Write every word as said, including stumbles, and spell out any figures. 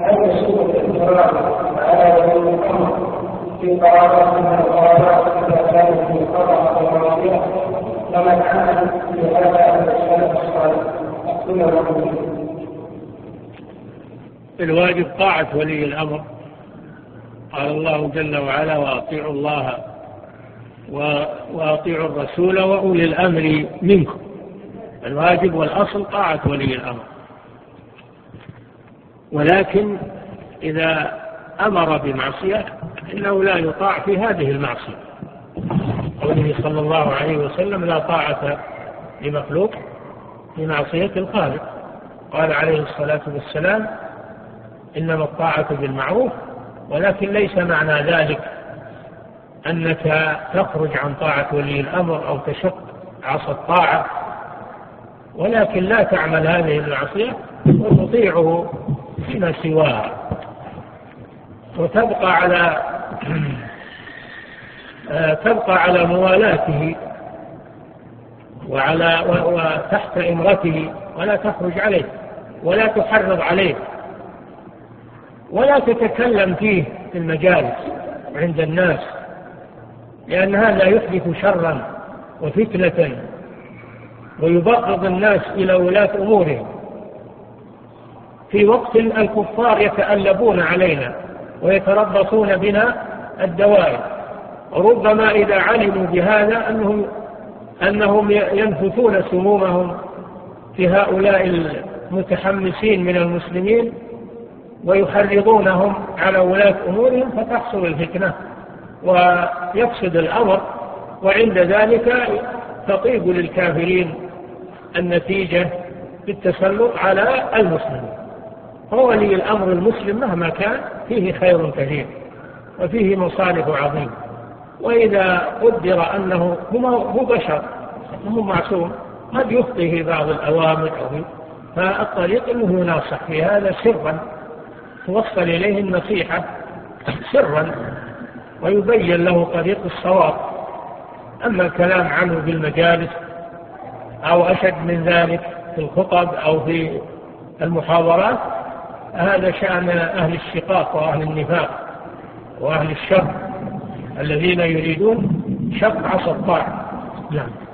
هل يسوء الإقرار على ولي الأمر في قرارات من القرارات إذا كانت في قضاء أو معصية كما كان في هذا السلف الصالح؟ الواجب طاعة ولي الأمر. قال الله جل وعلا: وأطيعوا الله وأطيعوا الرسول وأولي الأمر منكم. الواجب والأصل طاعة ولي الأمر، ولكن إذا أمر بمعصية إنه لا يطاع في هذه المعصية. قوله صلى الله عليه وسلم: لا طاعة لمخلوق في معصية الخالق. قال عليه الصلاة والسلام: إنما الطاعة بالمعروف، ولكن ليس معنى ذلك أنك تخرج عن طاعة ولي الأمر أو تشق عصا الطاعة، ولكن لا تعمل هذه المعصية وتطيعه فيما سواها، وتبقى على تبقى على موالاته وعلى وتحت إمرته، ولا تخرج عليه ولا تحرض عليه ولا تتكلم فيه في المجالس عند الناس، لأن هذا يحدث شرا وفتنة ويبغض الناس إلى ولاة أمورهم في وقت الكفار يتألبون علينا ويتربصون بنا الدوائر. وربما إذا علموا بهذا أنهم أنهم ينفثون سمومهم في هؤلاء المتحمسين من المسلمين ويحرضونهم على ولاة أمورهم، فتحصل الفتنة ويفسد الأمر، وعند ذلك تطيب للكافرين النتيجة بالتسلط على المسلمين. فولي الأمر المسلم مهما كان فيه خير كثير وفيه مصالح عظيمة، وإذا قدر أنه هو بشر هو معصوم قد يخطئ في بعض الأوامر، فالطريق أنه يناصح في هذا سرا، توصل إليه النصيحة سرا ويبين له طريق الصواب. أما الكلام عنه بالمجالس أو أشد من ذلك في الخطب أو في المحاضرات، هذا شأن أهل الشقاق وأهل النفاق وأهل الشر الذين يريدون شق عصا الطاعة. نعم.